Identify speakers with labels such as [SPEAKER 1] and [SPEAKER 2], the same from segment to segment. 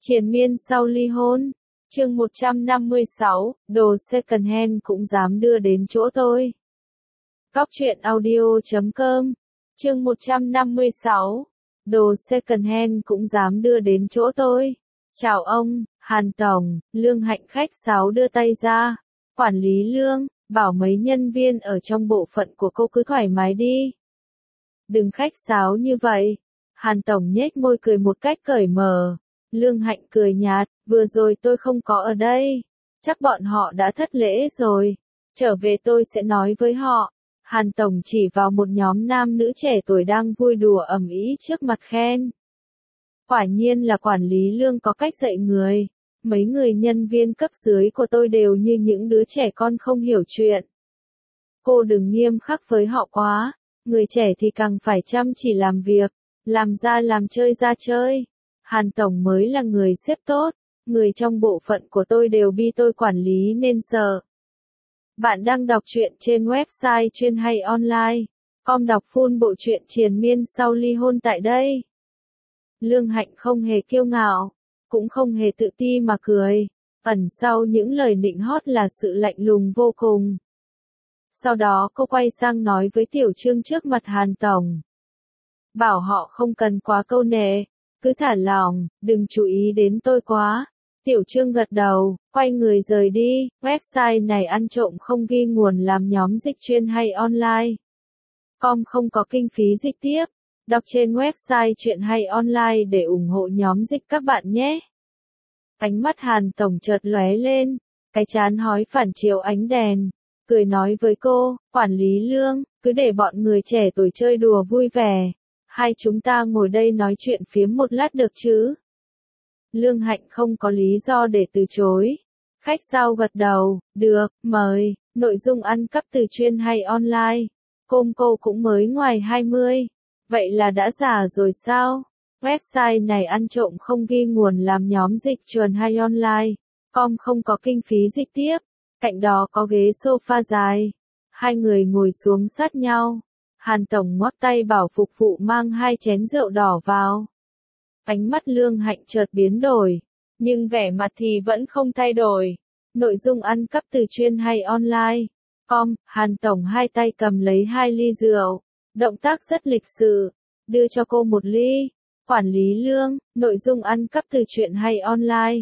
[SPEAKER 1] Triền miên sau ly hôn. Chương 156, đồ second hand cũng dám đưa đến chỗ tôi. Góc truyện audio.com. Chương 156, đồ second hand cũng dám đưa đến chỗ tôi. Chào ông, Hàn Tổng. Lương Hạnh khách sáo đưa tay ra. Quản lý Lương, bảo mấy nhân viên ở trong bộ phận của cô cứ thoải mái đi. Đừng khách sáo như vậy. Hàn Tổng nhếch môi cười một cách cởi mở. Lương Hạnh cười nhạt, vừa rồi tôi không có ở đây. Chắc bọn họ đã thất lễ rồi. Trở về tôi sẽ nói với họ. Hàn Tổng chỉ vào một nhóm nam nữ trẻ tuổi đang vui đùa ầm ĩ trước mặt khen. Quả nhiên là quản lý Lương có cách dạy người. Mấy người nhân viên cấp dưới của tôi đều như những đứa trẻ con không hiểu chuyện. Cô đừng nghiêm khắc với họ quá. Người trẻ thì càng phải chăm chỉ làm việc. Làm ra làm chơi ra chơi. Hàn Tổng mới là người xếp tốt. Người trong bộ phận của tôi đều bị tôi quản lý nên sợ. Bạn đang đọc truyện trên website chuyên hay online. Com đọc full bộ truyện triền miên sau ly hôn tại đây. Lương Hạnh không hề kiêu ngạo, cũng không hề tự ti mà cười. Ẩn sau những lời nịnh hót là sự lạnh lùng vô cùng. Sau đó cô quay sang nói với Tiểu Trương trước mặt Hàn Tổng. Bảo họ không cần quá câu nệ, cứ thả lỏng, đừng chú ý đến tôi quá. Tiểu Trương gật đầu, quay người rời đi. Website này ăn trộm không ghi nguồn làm nhóm dịch chuyên hay online. Com không có kinh phí dịch tiếp. Đọc trên website chuyện hay online để ủng hộ nhóm dịch các bạn nhé. Ánh mắt Hàn Tổng chợt lóe lên, cái trán hói phản chiếu ánh đèn, cười nói với cô, quản lý Lương, cứ để bọn người trẻ tuổi chơi đùa vui vẻ. Hai chúng ta ngồi đây nói chuyện phiếm một lát được chứ? Lương Hạnh không có lý do để từ chối. Khách sao gật đầu, được, mời, nội dung ăn cắp từ chuyên hay online. Cô cũng mới ngoài 20. Vậy là đã già rồi sao? Website này ăn trộm không ghi nguồn làm nhóm dịch truyền hay online. Com không có kinh phí dịch tiếp. Cạnh đó có ghế sofa dài. Hai người ngồi xuống sát nhau. Hàn Tổng ngoắc tay bảo phục vụ mang 2 chén rượu đỏ vào. Ánh mắt Lương Hạnh chợt biến đổi. Nhưng vẻ mặt thì vẫn không thay đổi. Nội dung ăn cắp từ chuyên hay online. Com, Hàn Tổng hai tay cầm lấy 2 ly rượu. Động tác rất lịch sự. Đưa cho cô 1 ly. Quản lý Lương, nội dung ăn cắp từ chuyện hay online.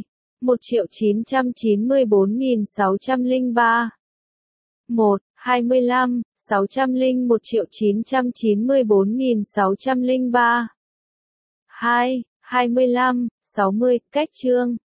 [SPEAKER 1] 1.994.603. 1, 25, 601.994.603. 2, 25, 60, cách chương.